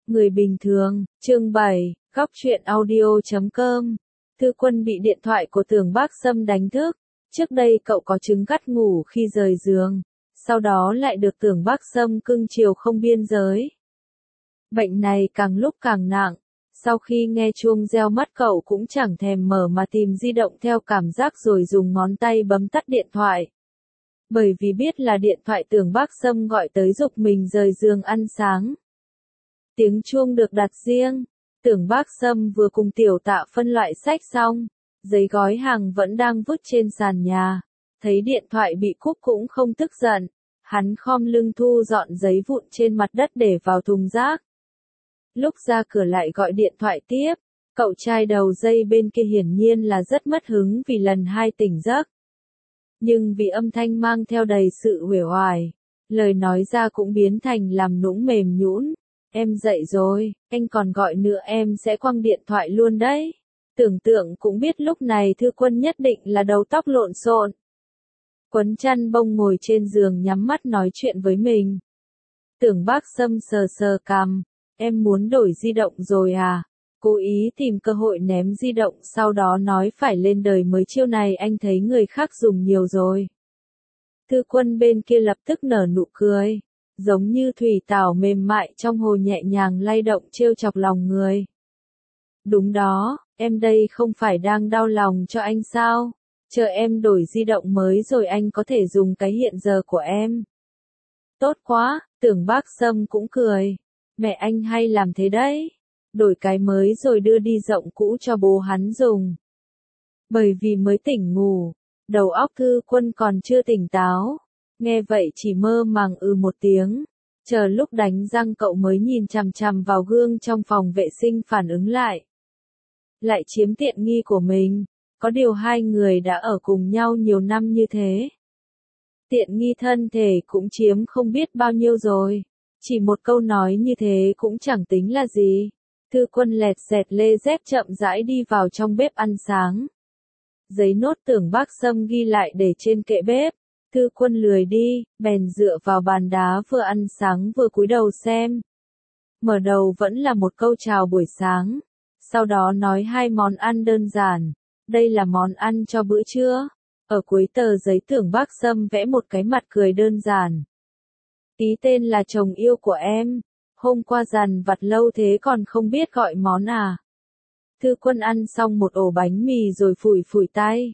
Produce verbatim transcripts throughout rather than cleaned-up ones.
Người bình thường, chương bảy, góc truyện audio chấm com. Thư Quân bị điện thoại của Tưởng Bác Sâm đánh thức. Trước đây cậu có chứng gắt ngủ khi rời giường, sau đó lại được Tưởng Bác Sâm cưng chiều không biên giới. Bệnh này càng lúc càng nặng, sau khi nghe chuông reo mắt cậu cũng chẳng thèm mở mà tìm di động theo cảm giác rồi dùng ngón tay bấm tắt điện thoại. Bởi vì biết là điện thoại Tưởng Bác Sâm gọi tới giục mình rời giường ăn sáng. Tiếng chuông được đặt riêng, Tưởng Bác Sâm vừa cùng Tiểu Tạ phân loại sách xong, giấy gói hàng vẫn đang vứt trên sàn nhà, thấy điện thoại bị cúp cũng không tức giận, hắn khom lưng thu dọn giấy vụn trên mặt đất để vào thùng rác. Lúc ra cửa lại gọi điện thoại tiếp, cậu trai đầu dây bên kia hiển nhiên là rất mất hứng vì lần hai tỉnh giấc. Nhưng vì âm thanh mang theo đầy sự uể oải, lời nói ra cũng biến thành làm nũng mềm nhũn. Em dậy rồi, anh còn gọi nữa em sẽ quăng điện thoại luôn đấy. Tưởng tượng cũng biết lúc này Thư Quân nhất định là đầu tóc lộn xộn. Quấn chăn bông ngồi trên giường nhắm mắt nói chuyện với mình. Tưởng Bác Sâm sờ sờ cằm, em muốn đổi di động rồi à? Cố ý tìm cơ hội ném di động sau đó nói phải lên đời mới chiêu này anh thấy người khác dùng nhiều rồi. Thư Quân bên kia lập tức nở nụ cười, giống như thủy tảo mềm mại trong hồ nhẹ nhàng lay động trêu chọc lòng người. Đúng đó, em đây không phải đang đau lòng cho anh sao? Chờ em đổi di động mới rồi anh có thể dùng cái hiện giờ của em. Tốt quá, Tưởng Bác Sâm cũng cười. Mẹ anh hay làm thế đấy. Đổi cái mới rồi đưa đi rộng cũ cho bố hắn dùng. Bởi vì mới tỉnh ngủ, đầu óc Thư Quân còn chưa tỉnh táo. Nghe vậy chỉ mơ màng ừ một tiếng. Chờ lúc đánh răng cậu mới nhìn chằm chằm vào gương trong phòng vệ sinh phản ứng lại. Lại chiếm tiện nghi của mình. Có điều hai người đã ở cùng nhau nhiều năm như thế. Tiện nghi thân thể cũng chiếm không biết bao nhiêu rồi. Chỉ một câu nói như thế cũng chẳng tính là gì. Thư Quân lẹt xẹt lê dép chậm rãi đi vào trong bếp ăn sáng. Giấy nốt Tưởng Bác Sâm ghi lại để trên kệ bếp. Thư Quân lười đi, bèn dựa vào bàn đá vừa ăn sáng vừa cúi đầu xem. Mở đầu vẫn là một câu chào buổi sáng. Sau đó nói hai món ăn đơn giản. Đây là món ăn cho bữa trưa. Ở cuối tờ giấy Tưởng Bác Sâm vẽ một cái mặt cười đơn giản. Ký tên là chồng yêu của em. Hôm qua dằn vặt lâu thế còn không biết gọi món à. Thư Quân ăn xong một ổ bánh mì rồi phủi phủi tay.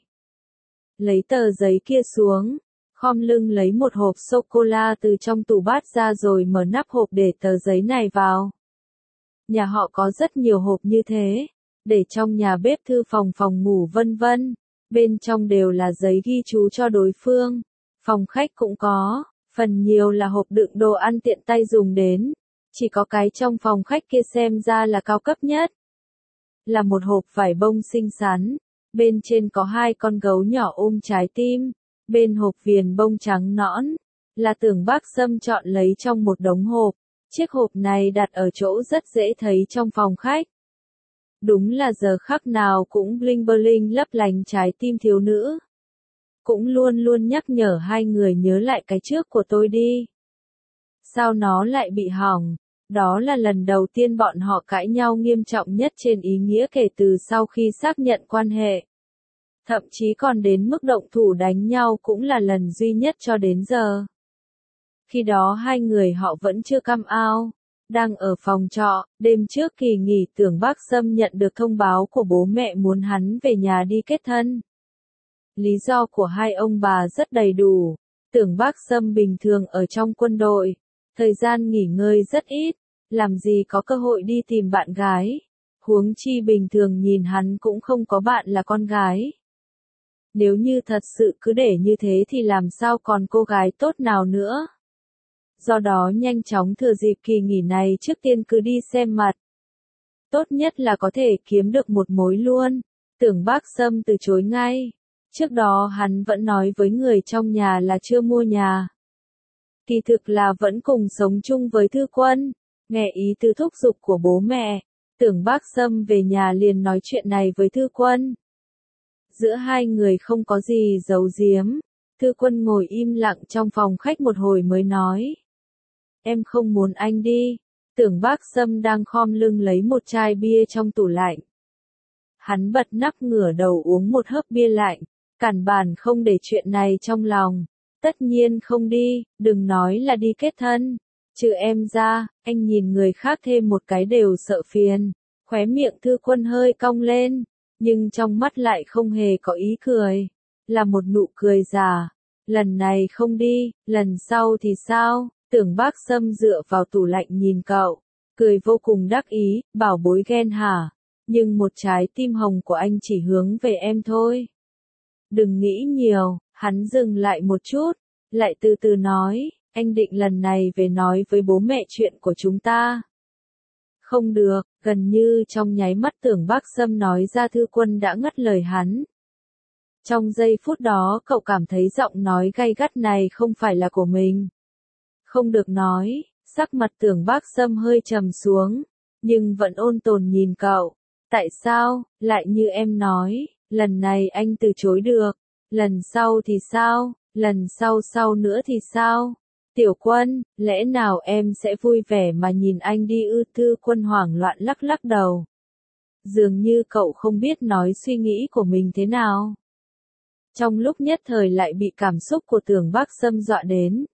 Lấy tờ giấy kia xuống. Khom lưng lấy một hộp sô-cô-la từ trong tủ bát ra rồi mở nắp hộp để tờ giấy này vào. Nhà họ có rất nhiều hộp như thế. Để trong nhà bếp thư phòng phòng ngủ vân vân. Bên trong đều là giấy ghi chú cho đối phương. Phòng khách cũng có. Phần nhiều là hộp đựng đồ ăn tiện tay dùng đến. Chỉ có cái trong phòng khách kia xem ra là cao cấp nhất. Là một hộp vải bông xinh xắn. Bên trên có hai con gấu nhỏ ôm trái tim. Bên hộp viền bông trắng nõn. Là Tưởng Bác Sâm chọn lấy trong một đống hộp. Chiếc hộp này đặt ở chỗ rất dễ thấy trong phòng khách. Đúng là giờ khắc nào cũng bling bling lấp lánh trái tim thiếu nữ. Cũng luôn luôn nhắc nhở hai người nhớ lại cái trước của tôi đi. Sao nó lại bị hỏng? Đó là lần đầu tiên bọn họ cãi nhau nghiêm trọng nhất trên ý nghĩa kể từ sau khi xác nhận quan hệ. Thậm chí còn đến mức động thủ đánh nhau cũng là lần duy nhất cho đến giờ. Khi đó hai người họ vẫn chưa come out. Đang ở phòng trọ, đêm trước kỳ nghỉ Tưởng Bác Sâm nhận được thông báo của bố mẹ muốn hắn về nhà đi kết thân. Lý do của hai ông bà rất đầy đủ. Tưởng Bác Sâm bình thường ở trong quân đội. Thời gian nghỉ ngơi rất ít. Làm gì có cơ hội đi tìm bạn gái. Huống chi bình thường nhìn hắn cũng không có bạn là con gái. Nếu như thật sự cứ để như thế thì làm sao còn cô gái tốt nào nữa. Do đó nhanh chóng thừa dịp kỳ nghỉ này trước tiên cứ đi xem mặt. Tốt nhất là có thể kiếm được một mối luôn. Tưởng Bác Sâm từ chối ngay. Trước đó hắn vẫn nói với người trong nhà là chưa mua nhà. Kỳ thực là vẫn cùng sống chung với Thư Quân. Nghe ý tứ thúc giục của bố mẹ. Tưởng Bác Sâm về nhà liền nói chuyện này với Thư Quân. Giữa hai người không có gì giấu giếm. Thư Quân ngồi im lặng trong phòng khách một hồi mới nói. Em không muốn anh đi. Tưởng Bác Sâm đang khom lưng lấy một chai bia trong tủ lạnh. Hắn bật nắp ngửa đầu uống một hớp bia lạnh, cản bàn không để chuyện này trong lòng. Tất nhiên không đi, đừng nói là đi kết thân. Trừ em ra, anh nhìn người khác thêm một cái đều sợ phiền. Khóe miệng Thư Quân hơi cong lên, nhưng trong mắt lại không hề có ý cười. Là một nụ cười giả. Lần này không đi, lần sau thì sao? Tưởng Bác Sâm dựa vào tủ lạnh nhìn cậu, cười vô cùng đắc ý, bảo bối ghen hả? Nhưng một trái tim hồng của anh chỉ hướng về em thôi. Đừng nghĩ nhiều, hắn dừng lại một chút, lại từ từ nói, anh định lần này về nói với bố mẹ chuyện của chúng ta. Không được, gần như trong nháy mắt Tưởng Bác Sâm nói ra Thư Quân đã ngắt lời hắn. Trong giây phút đó cậu cảm thấy giọng nói gay gắt này không phải là của mình. Không được nói, sắc mặt Tưởng Bác Sâm hơi trầm xuống, nhưng vẫn ôn tồn nhìn cậu. Tại sao, lại như em nói, lần này anh từ chối được, lần sau thì sao, lần sau sau nữa thì sao? Tiểu Quân, lẽ nào em sẽ vui vẻ mà nhìn anh đi ư? Thư Quân hoảng loạn lắc lắc đầu. Dường như cậu không biết nói suy nghĩ của mình thế nào. Trong lúc nhất thời lại bị cảm xúc của Tưởng Bác Sâm dọa đến.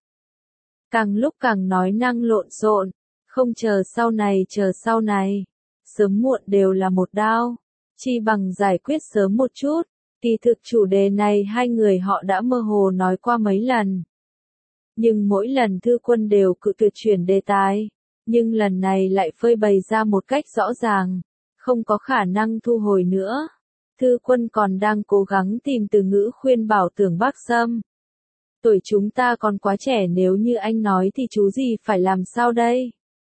Càng lúc càng nói năng lộn xộn, không chờ sau này chờ sau này. Sớm muộn đều là một đao, chi bằng giải quyết sớm một chút. Kỳ thực chủ đề này hai người họ đã mơ hồ nói qua mấy lần. Nhưng mỗi lần Thư Quân đều cự tuyệt chuyển đề tài, nhưng lần này lại phơi bày ra một cách rõ ràng, không có khả năng thu hồi nữa. Thư Quân còn đang cố gắng tìm từ ngữ khuyên bảo Tưởng Bác Sâm. Tuổi chúng ta còn quá trẻ, nếu như anh nói thì chú gì phải làm sao đây?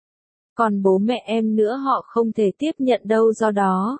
Còn bố mẹ em nữa họ không thể tiếp nhận đâu, do đó.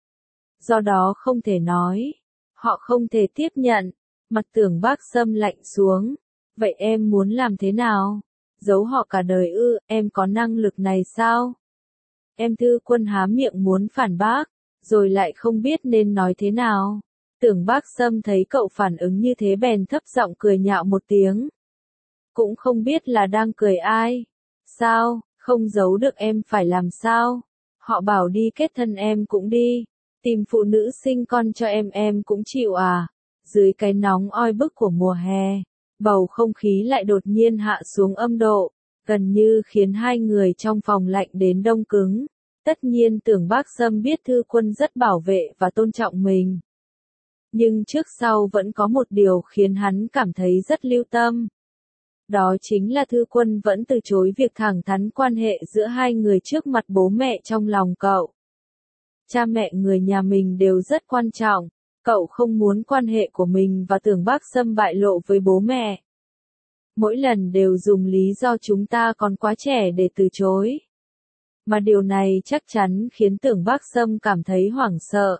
Do đó không thể nói. Họ không thể tiếp nhận. Mặt Tưởng Bác Sâm lạnh xuống. Vậy em muốn làm thế nào? Giấu họ cả đời ư? Em có năng lực này sao? Em Thư Quân há miệng muốn phản bác, rồi lại không biết nên nói thế nào. Tưởng Bác Sâm thấy cậu phản ứng như thế bèn thấp giọng cười nhạo một tiếng. Cũng không biết là đang cười ai. Sao, không giấu được em phải làm sao? Họ bảo đi kết thân em cũng đi. Tìm phụ nữ sinh con cho em em cũng chịu à? Dưới cái nóng oi bức của mùa hè, bầu không khí lại đột nhiên hạ xuống âm độ, gần như khiến hai người trong phòng lạnh đến đông cứng. Tất nhiên Tưởng Bác Sâm biết Thư Quân rất bảo vệ và tôn trọng mình. Nhưng trước sau vẫn có một điều khiến hắn cảm thấy rất lưu tâm. Đó chính là Thư Quân vẫn từ chối việc thẳng thắn quan hệ giữa hai người trước mặt bố mẹ trong lòng cậu. Cha mẹ người nhà mình đều rất quan trọng, cậu không muốn quan hệ của mình và Tưởng Bác Sâm bại lộ với bố mẹ. Mỗi lần đều dùng lý do chúng ta còn quá trẻ để từ chối. Mà điều này chắc chắn khiến Tưởng Bác Sâm cảm thấy hoảng sợ.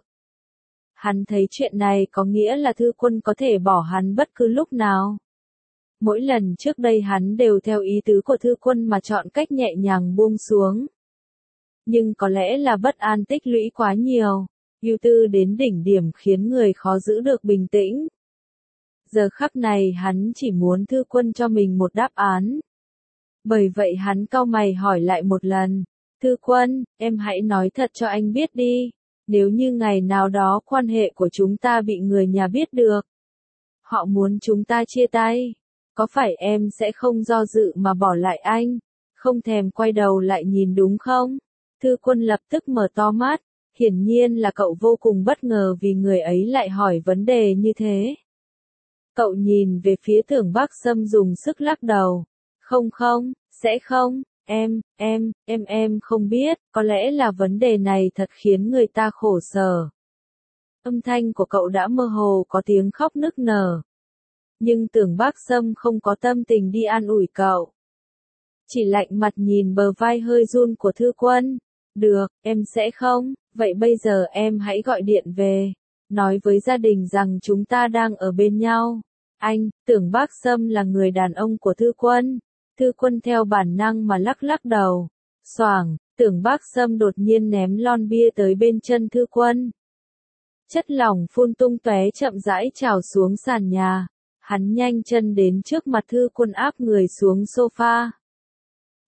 Hắn thấy chuyện này có nghĩa là Thư Quân có thể bỏ hắn bất cứ lúc nào. Mỗi lần trước đây hắn đều theo ý tứ của Thư Quân mà chọn cách nhẹ nhàng buông xuống. Nhưng có lẽ là bất an tích lũy quá nhiều, ưu tư đến đỉnh điểm khiến người khó giữ được bình tĩnh. Giờ khắc này hắn chỉ muốn Thư Quân cho mình một đáp án. Bởi vậy hắn cau mày hỏi lại một lần. Thư Quân, em hãy nói thật cho anh biết đi. Nếu như ngày nào đó quan hệ của chúng ta bị người nhà biết được, họ muốn chúng ta chia tay, có phải em sẽ không do dự mà bỏ lại anh, không thèm quay đầu lại nhìn đúng không? Thư Quân lập tức mở to mắt, hiển nhiên là cậu vô cùng bất ngờ vì người ấy lại hỏi vấn đề như thế. Cậu nhìn về phía Tưởng Bác Sâm dùng sức lắc đầu. Không không, sẽ không, em, em, em em không biết, có lẽ là vấn đề này thật khiến người ta khổ sở. Âm thanh của cậu đã mơ hồ có tiếng khóc nức nở. Nhưng Tưởng Bác Sâm không có tâm tình đi an ủi cậu. Chỉ lạnh mặt nhìn bờ vai hơi run của Thư Quân. Được, em sẽ không, vậy bây giờ em hãy gọi điện về. Nói với gia đình rằng chúng ta đang ở bên nhau. Anh, Tưởng Bác Sâm là người đàn ông của Thư Quân. Thư Quân theo bản năng mà lắc lắc đầu. Xoảng, Tưởng Bác Sâm đột nhiên ném lon bia tới bên chân Thư Quân. Chất lỏng phun tung tóe chậm rãi trào xuống sàn nhà. Hắn nhanh chân đến trước mặt Thư Quân áp người xuống sofa.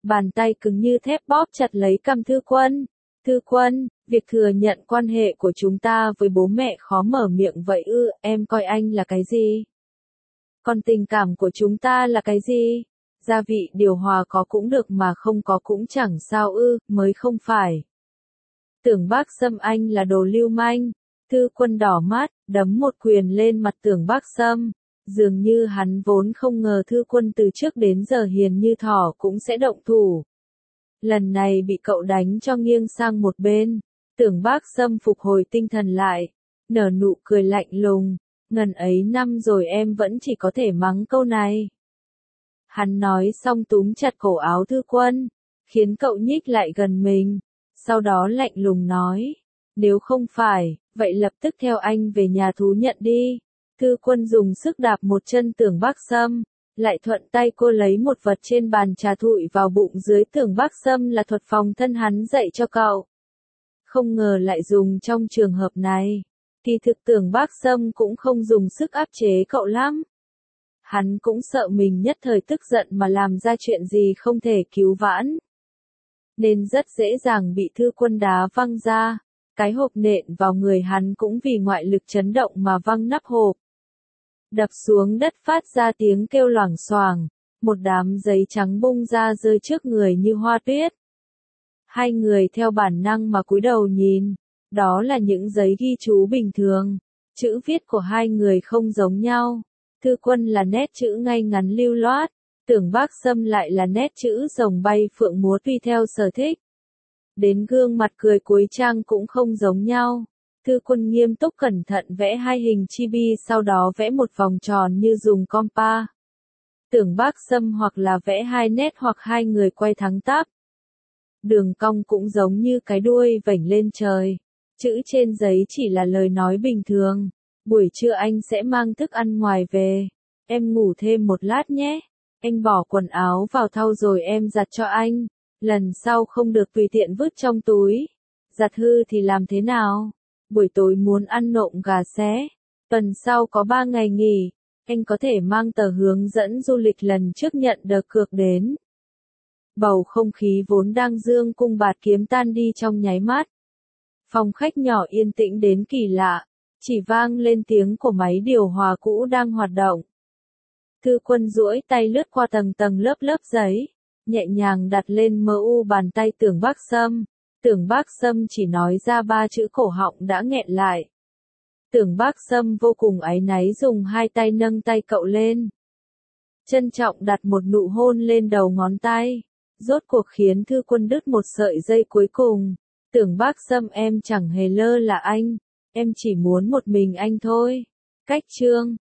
Bàn tay cứng như thép bóp chặt lấy cằm Thư Quân. Thư Quân, việc thừa nhận quan hệ của chúng ta với bố mẹ khó mở miệng vậy ư, em coi anh là cái gì? Còn tình cảm của chúng ta là cái gì? Gia vị điều hòa có cũng được mà không có cũng chẳng sao ư, mới không phải. Tưởng Bác Sâm anh là đồ lưu manh. Thư Quân đỏ mắt, đấm một quyền lên mặt Tưởng Bác Sâm. Dường như hắn vốn không ngờ Thư Quân từ trước đến giờ hiền như thỏ cũng sẽ động thủ. Lần này bị cậu đánh cho nghiêng sang một bên. Tưởng Bác Sâm phục hồi tinh thần lại, nở nụ cười lạnh lùng. Ngần ấy năm rồi em vẫn chỉ có thể mắng câu này. Hắn nói xong túm chặt cổ áo Thư Quân, khiến cậu nhích lại gần mình. Sau đó lạnh lùng nói, nếu không phải, vậy lập tức theo anh về nhà thú nhận đi. Thư Quân dùng sức đạp một chân Tưởng Bác Sâm, lại thuận tay cô lấy một vật trên bàn trà thụi vào bụng dưới Tưởng Bác Sâm là thuật phòng thân hắn dạy cho cậu. Không ngờ lại dùng trong trường hợp này. Kỳ thực Tưởng Bác Sâm cũng không dùng sức áp chế cậu lắm. Hắn cũng sợ mình nhất thời tức giận mà làm ra chuyện gì không thể cứu vãn. Nên rất dễ dàng bị Thư Quân đá văng ra. Cái hộp nện vào người hắn cũng vì ngoại lực chấn động mà văng nắp hộp. Đập xuống đất phát ra tiếng kêu loảng xoảng. Một đám giấy trắng bung ra rơi trước người như hoa tuyết. Hai người theo bản năng mà cúi đầu nhìn. Đó là những giấy ghi chú bình thường. Chữ viết của hai người không giống nhau. Thư Quân là nét chữ ngay ngắn lưu loát. Tưởng Bác Sâm lại là nét chữ rồng bay phượng múa tùy theo sở thích. Đến gương mặt cười cuối trang cũng không giống nhau. Thư Quân nghiêm túc cẩn thận vẽ hai hình chibi, sau đó vẽ một vòng tròn như dùng compa. Tưởng Bác Sâm hoặc là vẽ hai nét hoặc hai người quay thẳng tắp. Đường cong cũng giống như cái đuôi vểnh lên trời. Chữ trên giấy chỉ là lời nói bình thường. Buổi trưa anh sẽ mang thức ăn ngoài về. Em ngủ thêm một lát nhé. Anh bỏ quần áo vào thau rồi em giặt cho anh. Lần sau không được tùy tiện vứt trong túi. Giặt hư thì làm thế nào? Buổi tối muốn ăn nộm gà xé. Tuần sau có ba ngày nghỉ. Anh có thể mang tờ hướng dẫn du lịch lần trước nhận được cược đến. Bầu không khí vốn đang dương cung bạt kiếm tan đi trong nháy mắt. Phòng khách nhỏ yên tĩnh đến kỳ lạ. Chỉ vang lên tiếng của máy điều hòa cũ đang hoạt động. Thư Quân duỗi tay lướt qua tầng tầng lớp lớp giấy. Nhẹ nhàng đặt lên mờ u bàn tay Tưởng Bác Sâm. Tưởng Bác Sâm chỉ nói ra ba chữ cổ họng đã nghẹn lại. Tưởng Bác Sâm vô cùng áy náy dùng hai tay nâng tay cậu lên. Trân trọng đặt một nụ hôn lên đầu ngón tay. Rốt cuộc khiến Thư Quân đứt một sợi dây cuối cùng. Tưởng Bác Sâm em chẳng hề lơ là anh. Em chỉ muốn một mình anh thôi. Cách chương